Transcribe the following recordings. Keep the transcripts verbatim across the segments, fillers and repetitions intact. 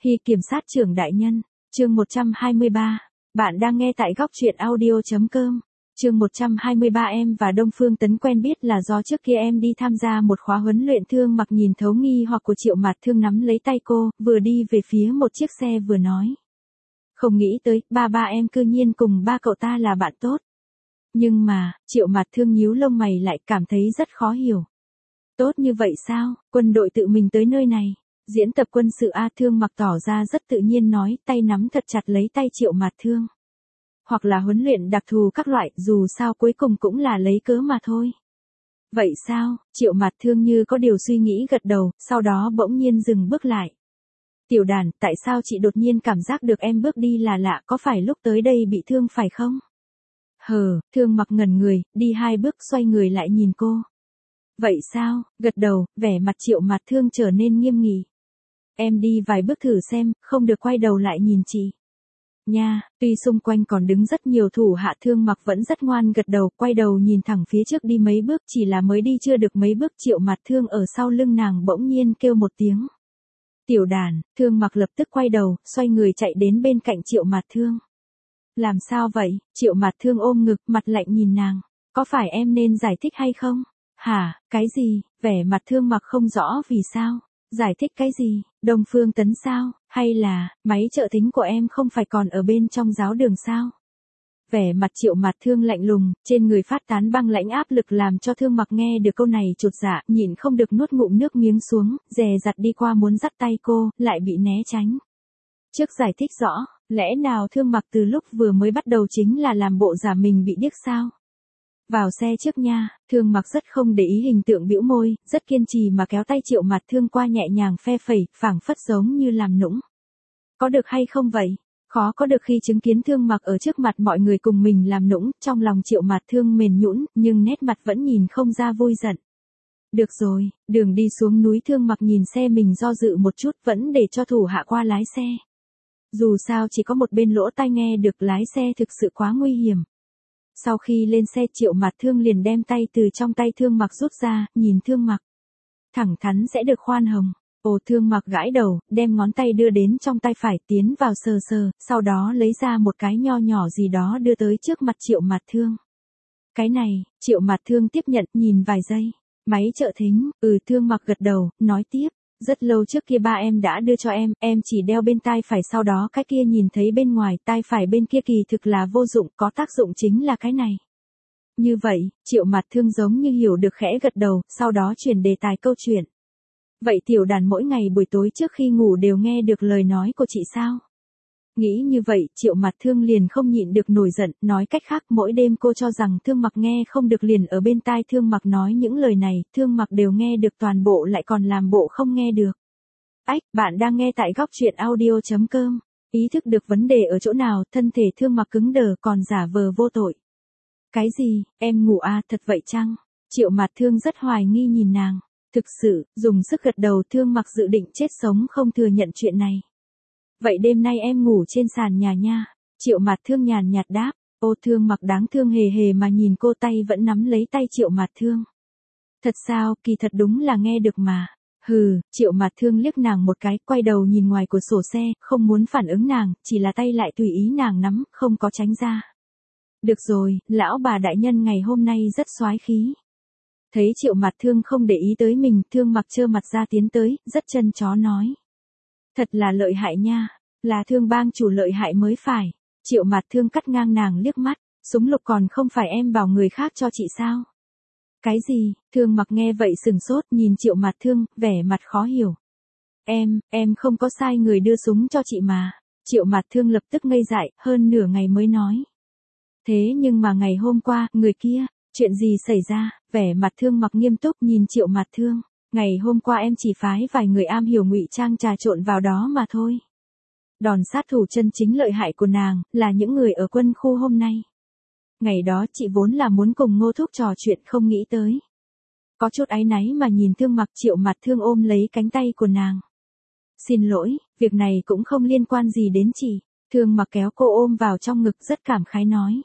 Hy kiểm sát trưởng đại nhân, chương một trăm hai mươi ba. Bạn đang nghe tại góc truyện audio chấm com. Chương một trăm hai mươi ba. Em và Đông Phương Tấn quen biết là do trước kia em đi tham gia một khóa huấn luyện. Thương Mặc nhìn thấu nghi hoặc của Triệu Mạt Thương, nắm lấy tay cô, vừa đi về phía một chiếc xe vừa nói. Không nghĩ tới, ba ba em cư nhiên cùng ba cậu ta là bạn tốt. Nhưng mà, Triệu Mạt Thương nhíu lông mày lại, cảm thấy rất khó hiểu. Tốt như vậy sao, quân đội tự mình tới nơi này. Diễn tập quân sự A. Thương Mặc tỏ ra rất tự nhiên nói, tay nắm thật chặt lấy tay Triệu Mạt Thương. Hoặc là huấn luyện đặc thù các loại, dù sao cuối cùng cũng là lấy cớ mà thôi. Vậy sao, Triệu Mạt Thương như có điều suy nghĩ gật đầu, sau đó bỗng nhiên dừng bước lại. Tiểu Đàn, tại sao chị đột nhiên cảm giác được em bước đi là lạ, có phải lúc tới đây bị thương phải không? Hờ, Thương Mặc ngẩn người, đi hai bước xoay người lại nhìn cô. Vậy sao, gật đầu, vẻ mặt Triệu Mạt Thương trở nên nghiêm nghị. Em đi vài bước thử xem, không được quay đầu lại nhìn chị. Nha, tuy xung quanh còn đứng rất nhiều thủ hạ, Thương Mặc vẫn rất ngoan gật đầu, quay đầu nhìn thẳng phía trước đi mấy bước, chỉ là mới đi chưa được mấy bước, Triệu Mạt Thương ở sau lưng nàng bỗng nhiên kêu một tiếng. Tiểu Đàn, Thương Mặc lập tức quay đầu, xoay người chạy đến bên cạnh Triệu Mạt Thương. Làm sao vậy? Triệu Mạt Thương ôm ngực, mặt lạnh nhìn nàng. Có phải em nên giải thích hay không? Hả, cái gì? Vẻ mặt Thương Mặc không rõ vì sao. Giải thích cái gì? Đông Phương Tấn sao? Hay là, máy trợ thính của em không phải còn ở bên trong giáo đường sao? Vẻ mặt Triệu Mạt Thương lạnh lùng, trên người phát tán băng lãnh áp lực làm cho Thương Mặc nghe được câu này chột dạ, nhịn không được nuốt ngụm nước miếng xuống, dè dặt đi qua muốn dắt tay cô, lại bị né tránh. Trước giải thích rõ, lẽ nào Thương Mặc từ lúc vừa mới bắt đầu chính là làm bộ giả mình bị điếc sao? Vào xe trước nha. Thương Mặc rất không để ý hình tượng bĩu môi, rất kiên trì mà kéo tay Triệu Mạt Thương qua, nhẹ nhàng phe phẩy, phảng phất giống như làm nũng. Có được hay không vậy? Khó có được khi chứng kiến Thương Mặc ở trước mặt mọi người cùng mình làm nũng, trong lòng Triệu Mạt Thương mềm nhũn, nhưng nét mặt vẫn nhìn không ra vui giận. Được rồi, đường đi xuống núi, Thương Mặc nhìn xe mình do dự một chút, vẫn để cho thủ hạ qua lái xe. Dù sao chỉ có một bên lỗ tai nghe được, lái xe thực sự quá nguy hiểm. Sau khi lên xe, Triệu Mạt Thương liền đem tay từ trong tay Thương Mặc rút ra, nhìn Thương Mặc. Thẳng thắn sẽ được khoan hồng. Ồ, Thương Mặc gãi đầu, đem ngón tay đưa đến trong tay phải, tiến vào sờ sờ, sau đó lấy ra một cái nho nhỏ gì đó đưa tới trước mặt Triệu Mạt Thương. Cái này, Triệu Mạt Thương tiếp nhận, nhìn vài giây. Máy trợ thính, ừ. Thương Mặc gật đầu, nói tiếp. Rất lâu trước kia ba em đã đưa cho em, em chỉ đeo bên tai phải, sau đó cái kia nhìn thấy bên ngoài, tai phải bên kia kỳ thực là vô dụng, có tác dụng chính là cái này. Như vậy, Triệu Mạt Thương giống như hiểu được khẽ gật đầu, sau đó chuyển đề tài câu chuyện. Vậy Tiểu Đàn mỗi ngày buổi tối trước khi ngủ đều nghe được lời nói của chị sao? Nghĩ như vậy, Triệu Mạt Thương liền không nhịn được nổi giận, nói cách khác mỗi đêm cô cho rằng Thương Mặc nghe không được, liền ở bên tai Thương Mặc nói những lời này, Thương Mặc đều nghe được toàn bộ, lại còn làm bộ không nghe được. Ách, bạn đang nghe tại góc truyện audio chấm com. Ý thức được vấn đề ở chỗ nào, thân thể Thương Mặc cứng đờ, còn giả vờ vô tội. Cái gì, em ngủ à, thật vậy chăng? Triệu Mạt Thương rất hoài nghi nhìn nàng. Thực sự, dùng sức gật đầu. Thương Mặc dự định chết sống không thừa nhận chuyện này. Vậy đêm nay em ngủ trên sàn nhà nha. Triệu Mạt Thương nhàn nhạt đáp. Ô, Thương Mặc đáng thương hề hề mà nhìn cô, tay vẫn nắm lấy tay Triệu Mạt Thương. Thật sao, kỳ thật đúng là nghe được mà. Hừ, Triệu Mạt Thương liếc nàng một cái, quay đầu nhìn ngoài cửa sổ xe, không muốn phản ứng nàng, chỉ là tay lại tùy ý nàng nắm, không có tránh ra. Được rồi, lão bà đại nhân ngày hôm nay rất soái khí. Thấy Triệu Mạt Thương không để ý tới mình, Thương Mặc trơ mặt ra tiến tới, rất chân chó nói. Thật là lợi hại nha, là Thương bang chủ lợi hại mới phải. Triệu Mạt Thương cắt ngang nàng liếc mắt, súng lục còn không phải em bảo người khác cho chị sao? Cái gì? Thương Mặc nghe vậy sừng sốt, nhìn Triệu Mạt Thương, vẻ mặt khó hiểu. Em, em không có sai người đưa súng cho chị mà. Triệu Mạt Thương lập tức ngây dại, hơn nửa ngày mới nói. Thế nhưng mà ngày hôm qua, người kia, chuyện gì xảy ra? Vẻ mặt Thương Mặc nghiêm túc nhìn Triệu Mạt Thương. Ngày hôm qua em chỉ phái vài người am hiểu ngụy trang trà trộn vào đó mà thôi. Đòn sát thủ chân chính lợi hại của nàng, là những người ở quân khu hôm nay. Ngày đó chị vốn là muốn cùng Ngô Thúc trò chuyện, không nghĩ tới. Có chút áy náy mà nhìn Thương Mặc. Triệu Mạt Thương ôm lấy cánh tay của nàng. Xin lỗi, việc này cũng không liên quan gì đến chị. Thương Mặc kéo cô ôm vào trong ngực, rất cảm khái nói.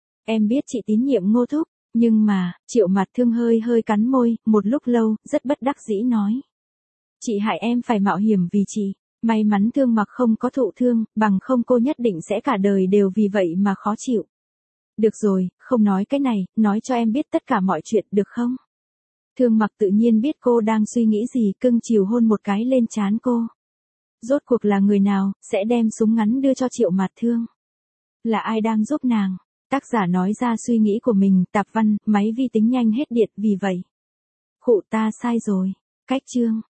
Em biết chị tín nhiệm Ngô Thúc, nhưng mà, Triệu Mạt Thương hơi hơi cắn môi, một lúc lâu, rất bất đắc dĩ nói. Chị hại em phải mạo hiểm vì chị. May mắn Thương Mặc không có thụ thương, bằng không cô nhất định sẽ cả đời đều vì vậy mà khó chịu. Được rồi, không nói cái này, nói cho em biết tất cả mọi chuyện được không? Thương Mặc tự nhiên biết cô đang suy nghĩ gì, cưng chiều hôn một cái lên trán cô. Rốt cuộc là người nào, sẽ đem súng ngắn đưa cho Triệu Mạt Thương? Là ai đang giúp nàng? Tác giả nói ra suy nghĩ của mình, tạp văn, máy vi tính nhanh hết điện vì vậy. Khụ ta sai rồi. Cách chương.